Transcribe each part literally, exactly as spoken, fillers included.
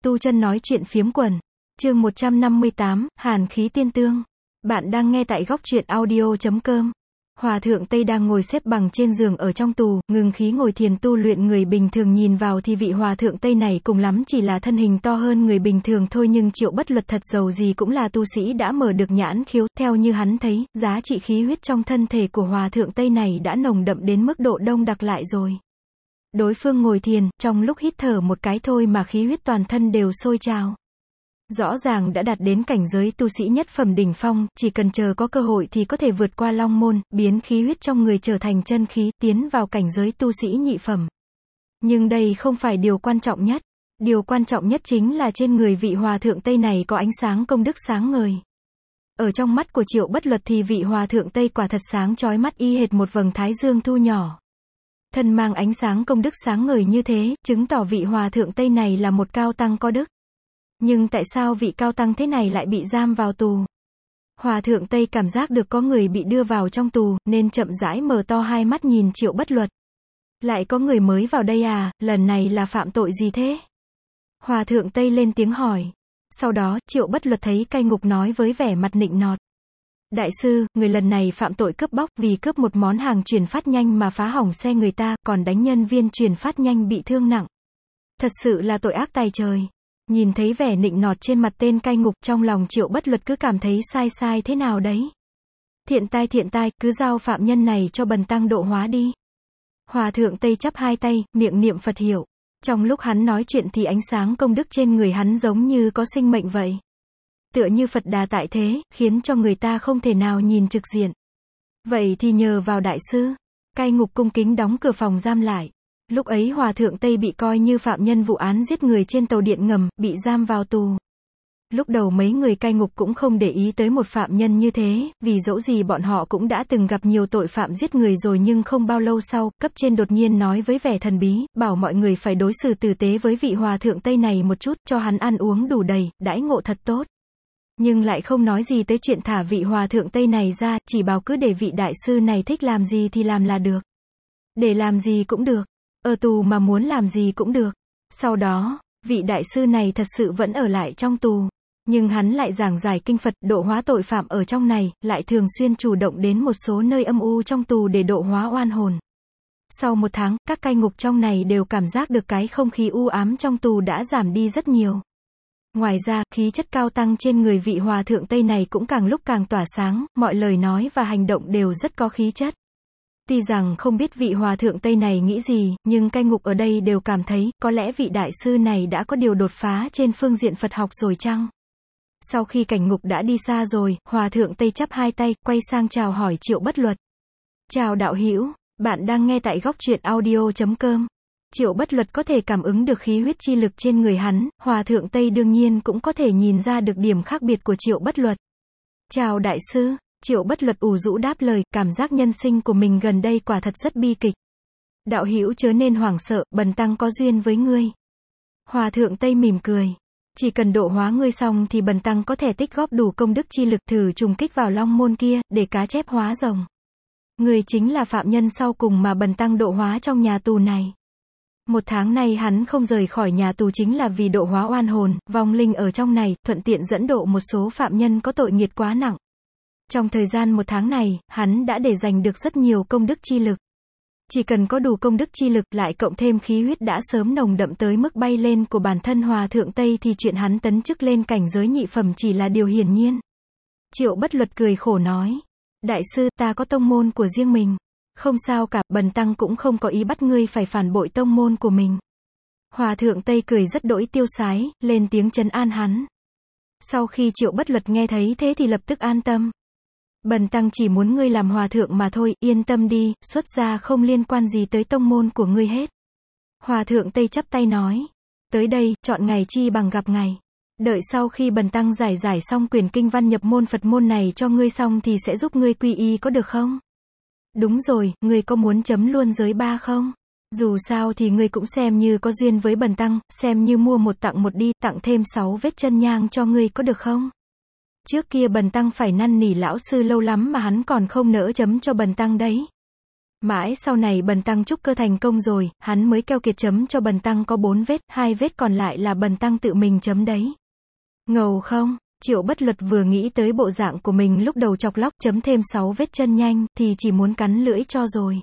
Tu chân nói chuyện phiếm quần. Chương một trăm năm mươi tám, Hàn khí tiên tương. Bạn đang nghe tại góc truyện audio chấm com. Hòa thượng Tây đang ngồi xếp bằng trên giường ở trong tù, ngừng khí ngồi thiền tu luyện. Người bình thường nhìn vào thì vị hòa thượng Tây này cùng lắm chỉ là thân hình to hơn người bình thường thôi, nhưng Triệu Bất Luật thật dầu gì cũng là tu sĩ đã mở được nhãn khiếu. Theo như hắn thấy, giá trị khí huyết trong thân thể của hòa thượng Tây này đã nồng đậm đến mức độ đông đặc lại rồi. Đối phương ngồi thiền, trong lúc hít thở một cái thôi mà khí huyết toàn thân đều sôi trào. Rõ ràng đã đạt đến cảnh giới tu sĩ nhất phẩm đỉnh phong, chỉ cần chờ có cơ hội thì có thể vượt qua long môn, biến khí huyết trong người trở thành chân khí, tiến vào cảnh giới tu sĩ nhị phẩm. Nhưng đây không phải điều quan trọng nhất. Điều quan trọng nhất chính là trên người vị hòa thượng Tây này có ánh sáng công đức sáng ngời. Ở trong mắt của Triệu Bất Luật thì vị hòa thượng Tây quả thật sáng chói mắt y hệt một vầng thái dương thu nhỏ. Thân mang ánh sáng công đức sáng ngời như thế, chứng tỏ vị hòa thượng Tây này là một cao tăng có đức. Nhưng tại sao vị cao tăng thế này lại bị giam vào tù? Hòa thượng Tây cảm giác được có người bị đưa vào trong tù, nên chậm rãi mở to hai mắt nhìn Triệu Bất Luật. Lại có người mới vào đây à, lần này là phạm tội gì thế? Hòa thượng Tây lên tiếng hỏi. Sau đó, Triệu Bất Luật thấy cai ngục nói với vẻ mặt nịnh nọt. Đại sư, người lần này phạm tội cướp bóc, vì cướp một món hàng chuyển phát nhanh mà phá hỏng xe người ta, còn đánh nhân viên chuyển phát nhanh bị thương nặng. Thật sự là tội ác tày trời. Nhìn thấy vẻ nịnh nọt trên mặt tên cai ngục, trong lòng Triệu Bất Luật cứ cảm thấy sai sai thế nào đấy. Thiện tai thiện tai, cứ giao phạm nhân này cho bần tăng độ hóa đi. Hòa thượng Tây chắp hai tay, miệng niệm Phật hiệu. Trong lúc hắn nói chuyện thì ánh sáng công đức trên người hắn giống như có sinh mệnh vậy. Tựa như Phật Đà tại thế, khiến cho người ta không thể nào nhìn trực diện. Vậy thì nhờ vào đại sư. Cai ngục cung kính đóng cửa phòng giam lại. Lúc ấy hòa thượng Tây bị coi như phạm nhân vụ án giết người trên tàu điện ngầm, bị giam vào tù. Lúc đầu mấy người cai ngục cũng không để ý tới một phạm nhân như thế, vì dẫu gì bọn họ cũng đã từng gặp nhiều tội phạm giết người rồi, nhưng không bao lâu sau, cấp trên đột nhiên nói với vẻ thần bí, bảo mọi người phải đối xử tử tế với vị hòa thượng Tây này một chút, cho hắn ăn uống đủ đầy, đãi ngộ thật tốt. Nhưng lại không nói gì tới chuyện thả vị hòa thượng Tây này ra, chỉ bảo cứ để vị đại sư này thích làm gì thì làm là được. Để làm gì cũng được. Ở tù mà muốn làm gì cũng được. Sau đó, vị đại sư này thật sự vẫn ở lại trong tù. Nhưng hắn lại giảng giải kinh Phật, độ hóa tội phạm ở trong này, lại thường xuyên chủ động đến một số nơi âm u trong tù để độ hóa oan hồn. Sau một tháng, các cai ngục trong này đều cảm giác được cái không khí u ám trong tù đã giảm đi rất nhiều. Ngoài ra, khí chất cao tăng trên người vị hòa thượng Tây này cũng càng lúc càng tỏa sáng, mọi lời nói và hành động đều rất có khí chất. Tuy rằng không biết vị hòa thượng Tây này nghĩ gì, nhưng cai ngục ở đây đều cảm thấy, có lẽ vị đại sư này đã có điều đột phá trên phương diện Phật học rồi chăng? Sau khi cảnh ngục đã đi xa rồi, hòa thượng Tây chắp hai tay, quay sang chào hỏi Triệu Bất Luật. Chào đạo hữu, bạn đang nghe tại góc truyện audio chấm com. Triệu Bất Luật có thể cảm ứng được khí huyết chi lực trên người hắn, hòa thượng Tây đương nhiên cũng có thể nhìn ra được điểm khác biệt của Triệu Bất Luật. Chào đại sư. Triệu Bất Luật ủ rũ đáp lời, cảm giác nhân sinh của mình gần đây quả thật rất bi kịch. Đạo hữu chớ nên hoảng sợ, bần tăng có duyên với ngươi. Hòa thượng Tây mỉm cười. Chỉ cần độ hóa ngươi xong thì bần tăng có thể tích góp đủ công đức chi lực thử trùng kích vào long môn kia, để cá chép hóa rồng. Ngươi chính là phạm nhân sau cùng mà bần tăng độ hóa trong nhà tù này. Một tháng nay hắn không rời khỏi nhà tù chính là vì độ hóa oan hồn, vong linh ở trong này, thuận tiện dẫn độ một số phạm nhân có tội nghiệt quá nặng. Trong thời gian một tháng này, hắn đã để dành được rất nhiều công đức chi lực. Chỉ cần có đủ công đức chi lực, lại cộng thêm khí huyết đã sớm nồng đậm tới mức bay lên của bản thân hòa thượng Tây, thì chuyện hắn tấn chức lên cảnh giới nhị phẩm chỉ là điều hiển nhiên. Triệu Bất Luật cười khổ nói. Đại sư, ta có tông môn của riêng mình. Không sao cả, bần tăng cũng không có ý bắt ngươi phải phản bội tông môn của mình. Hòa thượng Tây cười rất đỗi tiêu sái, lên tiếng trấn an hắn. Sau khi Triệu Bất Luật nghe thấy thế thì lập tức an tâm. Bần tăng chỉ muốn ngươi làm hòa thượng mà thôi, yên tâm đi, xuất gia không liên quan gì tới tông môn của ngươi hết. Hòa thượng Tây chắp tay nói. Tới đây, chọn ngày chi bằng gặp ngày. Đợi sau khi bần tăng giải giải xong quyển kinh văn nhập môn Phật môn này cho ngươi xong thì sẽ giúp ngươi quy y, có được không? Đúng rồi, ngươi có muốn chấm luôn giới ba không? Dù sao thì ngươi cũng xem như có duyên với bần tăng, xem như mua một tặng một đi, tặng thêm sáu vết chân nhang cho ngươi, có được không? Trước kia bần tăng phải năn nỉ lão sư lâu lắm mà hắn còn không nỡ chấm cho bần tăng đấy. Mãi sau này Bần Tăng trúc cơ thành công rồi, hắn mới keo kiệt chấm cho Bần Tăng có bốn vết, hai vết còn lại là Bần Tăng tự mình chấm đấy. Ngầu không? Triệu Bất Luật vừa nghĩ tới bộ dạng của mình lúc đầu chọc lóc chấm thêm sáu vết chân nhanh, thì chỉ muốn cắn lưỡi cho rồi.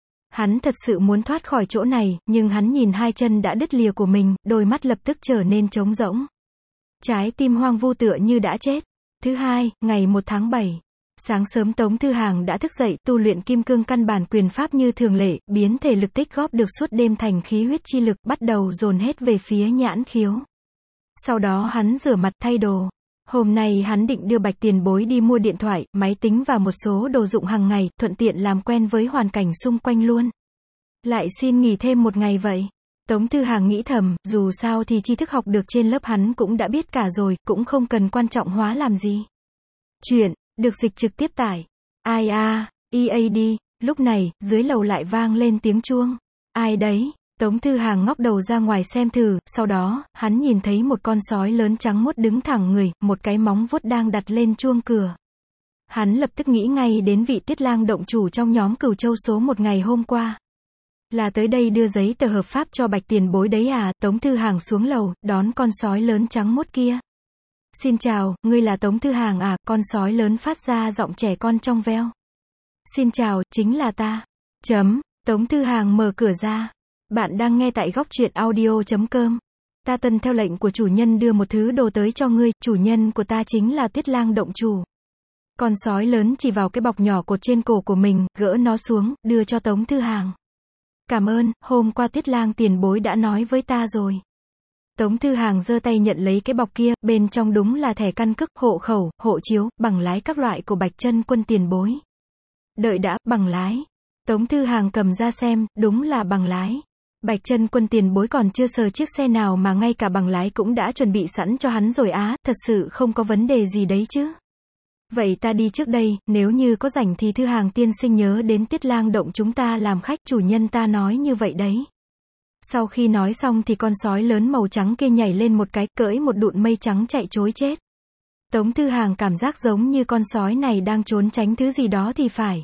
Hắn thật sự muốn thoát khỏi chỗ này, nhưng hắn nhìn hai chân đã đứt lìa của mình, đôi mắt lập tức trở nên trống rỗng. Trái tim hoang vu tựa như đã chết. Thứ hai, ngày một tháng bảy. Sáng sớm Tống Thư Hàng đã thức dậy, tu luyện kim cương căn bản quyền pháp như thường lệ, biến thể lực tích góp được suốt đêm thành khí huyết chi lực, bắt đầu dồn hết về phía nhãn khiếu. Sau đó hắn rửa mặt thay đồ. Hôm nay hắn định đưa Bạch Tiền Bối đi mua điện thoại, máy tính và một số đồ dụng hàng ngày, thuận tiện làm quen với hoàn cảnh xung quanh luôn. Lại xin nghỉ thêm một ngày vậy. Tống Thư Hàng nghĩ thầm, dù sao thì tri thức học được trên lớp hắn cũng đã biết cả rồi, cũng không cần quan trọng hóa làm gì. Chuyện được dịch trực tiếp tải. Ai a, e a đê, lúc này, dưới lầu lại vang lên tiếng chuông. Ai đấy? Tống Thư Hàng ngóc đầu ra ngoài xem thử, sau đó, hắn nhìn thấy một con sói lớn trắng muốt đứng thẳng người, một cái móng vuốt đang đặt lên chuông cửa. Hắn lập tức nghĩ ngay đến vị Tiết Lang động chủ trong nhóm Cửu Châu số một ngày hôm qua. Là tới đây đưa giấy tờ hợp pháp cho Bạch Tiền Bối đấy à? Tống Thư Hàng xuống lầu, đón con sói lớn trắng muốt kia. Xin chào, ngươi là Tống Thư Hàng à? Con sói lớn phát ra giọng trẻ con trong veo. Xin chào, chính là ta. Chấm, Tống Thư Hàng mở cửa ra. Bạn đang nghe tại góc truyện audio chấm com. Ta tuân theo lệnh của chủ nhân đưa một thứ đồ tới cho ngươi, chủ nhân của ta chính là Tiết Lang động chủ. Con sói lớn chỉ vào cái bọc nhỏ cột trên cổ của mình, gỡ nó xuống, đưa cho Tống Thư Hàng. Cảm ơn, hôm qua Tiết Lang tiền bối đã nói với ta rồi. Tống Thư Hàng giơ tay nhận lấy cái bọc kia, bên trong đúng là thẻ căn cước, hộ khẩu, hộ chiếu, bằng lái các loại của Bạch Chân Quân tiền bối. Đợi đã, bằng lái. Tống Thư Hàng cầm ra xem, đúng là bằng lái. Bạch Chân Quân tiền bối còn chưa sờ chiếc xe nào mà ngay cả bằng lái cũng đã chuẩn bị sẵn cho hắn rồi á, thật sự không có vấn đề gì đấy chứ. Vậy ta đi trước đây, nếu như có rảnh thì Thư Hàng tiên sinh nhớ đến Tiết Lang động chúng ta làm khách, chủ nhân ta nói như vậy đấy. Sau khi nói xong thì con sói lớn màu trắng kia nhảy lên một cái, cưỡi một đụn mây trắng chạy trối chết. Tống Thư Hàng cảm giác giống như con sói này đang trốn tránh thứ gì đó thì phải.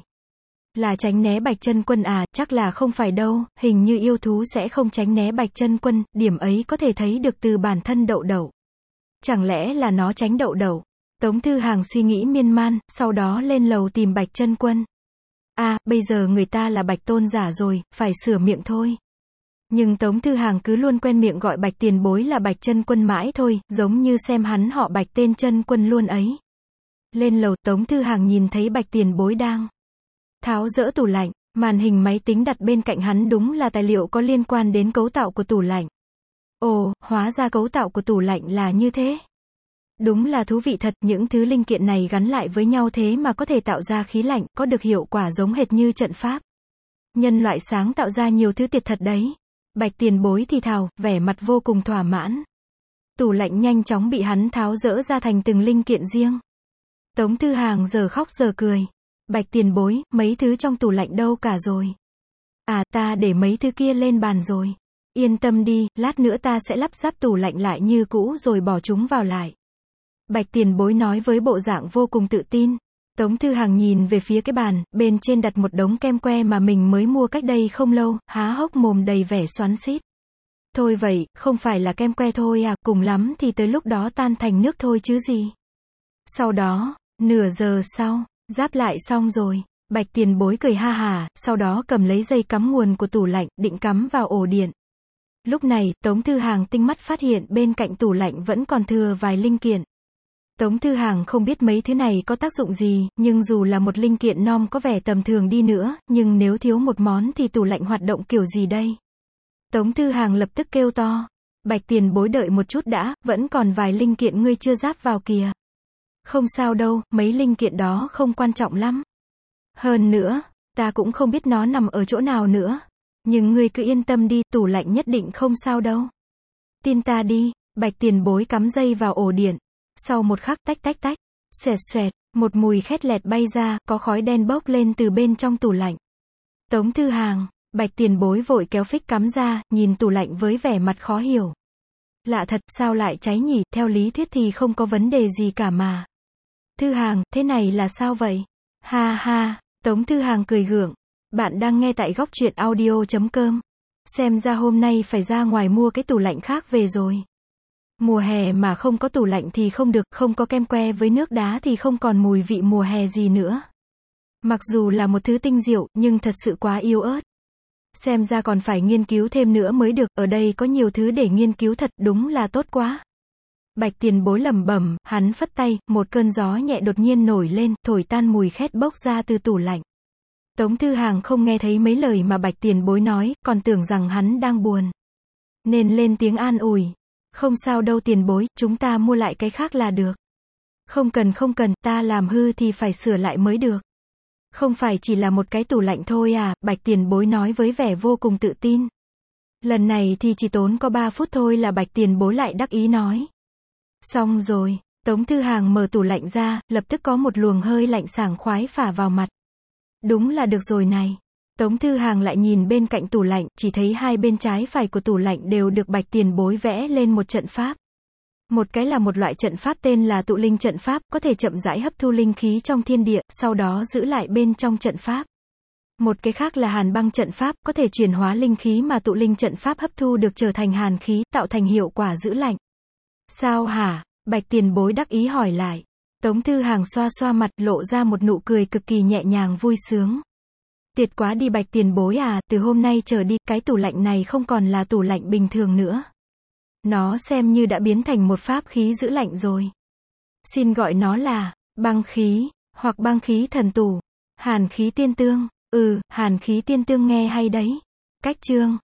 Là tránh né Bạch Chân Quân à? Chắc là không phải đâu, hình như yêu thú sẽ không tránh né Bạch Chân Quân, điểm ấy có thể thấy được từ bản thân Đậu Đậu. Chẳng lẽ là nó tránh Đậu Đậu? Tống Thư Hàng suy nghĩ miên man, sau đó lên lầu tìm Bạch Chân Quân. À, bây giờ người ta là Bạch Tôn giả rồi, phải sửa miệng thôi. Nhưng Tống Thư Hàng cứ luôn quen miệng gọi Bạch Tiền Bối là Bạch Chân Quân mãi thôi, giống như xem hắn họ Bạch tên Chân Quân luôn ấy. Lên lầu, Tống Thư Hàng nhìn thấy Bạch Tiền Bối đang tháo dỡ tủ lạnh, màn hình máy tính đặt bên cạnh hắn đúng là tài liệu có liên quan đến cấu tạo của tủ lạnh. Ồ, hóa ra cấu tạo của tủ lạnh là như thế. Đúng là thú vị thật, những thứ linh kiện này gắn lại với nhau thế mà có thể tạo ra khí lạnh, có được hiệu quả giống hệt như trận pháp. Nhân loại sáng tạo ra nhiều thứ tuyệt thật đấy. Bạch Tiền Bối thì thào, vẻ mặt vô cùng thỏa mãn. Tủ lạnh nhanh chóng bị hắn tháo dỡ ra thành từng linh kiện riêng. Tống Thư Hàng giờ khóc giờ cười. Bạch Tiền Bối, mấy thứ trong tủ lạnh đâu cả rồi? À, ta để mấy thứ kia lên bàn rồi. Yên tâm đi, lát nữa ta sẽ lắp ráp tủ lạnh lại như cũ rồi bỏ chúng vào lại. Bạch Tiền Bối nói với bộ dạng vô cùng tự tin. Tống Thư Hàng nhìn về phía cái bàn, bên trên đặt một đống kem que mà mình mới mua cách đây không lâu, há hốc mồm đầy vẻ xoắn xít. Thôi vậy, không phải là kem que thôi à, cùng lắm thì tới lúc đó tan thành nước thôi chứ gì. Sau đó, nửa giờ sau, ráp lại xong rồi. Bạch Tiền Bối cười ha hà, sau đó cầm lấy dây cắm nguồn của tủ lạnh, định cắm vào ổ điện. Lúc này, Tống Thư Hàng tinh mắt phát hiện bên cạnh tủ lạnh vẫn còn thừa vài linh kiện. Tống Thư Hàng không biết mấy thứ này có tác dụng gì, nhưng dù là một linh kiện nom có vẻ tầm thường đi nữa, nhưng nếu thiếu một món thì tủ lạnh hoạt động kiểu gì đây? Tống Thư Hàng lập tức kêu to. Bạch Tiền Bối đợi một chút đã, vẫn còn vài linh kiện ngươi chưa ráp vào kìa. Không sao đâu, mấy linh kiện đó không quan trọng lắm. Hơn nữa, ta cũng không biết nó nằm ở chỗ nào nữa. Nhưng ngươi cứ yên tâm đi, tủ lạnh nhất định không sao đâu. Tin ta đi. Bạch Tiền Bối cắm dây vào ổ điện. Sau một khắc tách tách tách, xoẹt xoẹt, một mùi khét lẹt bay ra, có khói đen bốc lên từ bên trong tủ lạnh. Tống Thư Hàng, Bạch Tiền Bối vội kéo phích cắm ra, nhìn tủ lạnh với vẻ mặt khó hiểu. Lạ thật, sao lại cháy nhỉ, theo lý thuyết thì không có vấn đề gì cả mà. Thư Hàng, thế này là sao vậy? Ha ha, Tống Thư Hàng cười gượng. Bạn đang nghe tại góc truyện audio chấm com. Xem ra hôm nay phải ra ngoài mua cái tủ lạnh khác về rồi. Mùa hè mà không có tủ lạnh thì không được, không có kem que với nước đá thì không còn mùi vị mùa hè gì nữa. Mặc dù là một thứ tinh diệu, nhưng thật sự quá yếu ớt. Xem ra còn phải nghiên cứu thêm nữa mới được, ở đây có nhiều thứ để nghiên cứu thật, đúng là tốt quá. Bạch Tiền Bối lẩm bẩm, hắn phất tay, một cơn gió nhẹ đột nhiên nổi lên, thổi tan mùi khét bốc ra từ tủ lạnh. Tống Thư Hàng không nghe thấy mấy lời mà Bạch Tiền Bối nói, còn tưởng rằng hắn đang buồn. Nên lên tiếng an ủi. Không sao đâu Tiền Bối, chúng ta mua lại cái khác là được. Không cần không cần, ta làm hư thì phải sửa lại mới được. Không phải chỉ là một cái tủ lạnh thôi à, Bạch Tiền Bối nói với vẻ vô cùng tự tin. Lần này thì chỉ tốn có ba phút thôi là Bạch Tiền Bối lại đắc ý nói. Xong rồi, Tống Thư Hàng mở tủ lạnh ra, lập tức có một luồng hơi lạnh sảng khoái phả vào mặt. Đúng là được rồi này. Tống Thư Hàng lại nhìn bên cạnh tủ lạnh, chỉ thấy hai bên trái phải của tủ lạnh đều được Bạch Tiền Bối vẽ lên một trận pháp. Một cái là một loại trận pháp tên là tụ linh trận pháp, có thể chậm rãi hấp thu linh khí trong thiên địa, sau đó giữ lại bên trong trận pháp. Một cái khác là hàn băng trận pháp, có thể chuyển hóa linh khí mà tụ linh trận pháp hấp thu được trở thành hàn khí, tạo thành hiệu quả giữ lạnh. Sao hả? Bạch Tiền Bối đắc ý hỏi lại. Tống Thư Hàng xoa xoa mặt, lộ ra một nụ cười cực kỳ nhẹ nhàng vui sướng. Tuyệt quá đi Bạch Tiền Bối à, từ hôm nay trở đi, cái tủ lạnh này không còn là tủ lạnh bình thường nữa. Nó xem như đã biến thành một pháp khí giữ lạnh rồi. Xin gọi nó là băng khí, hoặc băng khí thần tủ. Hàn khí tiên tương, ừ, hàn khí tiên tương nghe hay đấy. Cách chương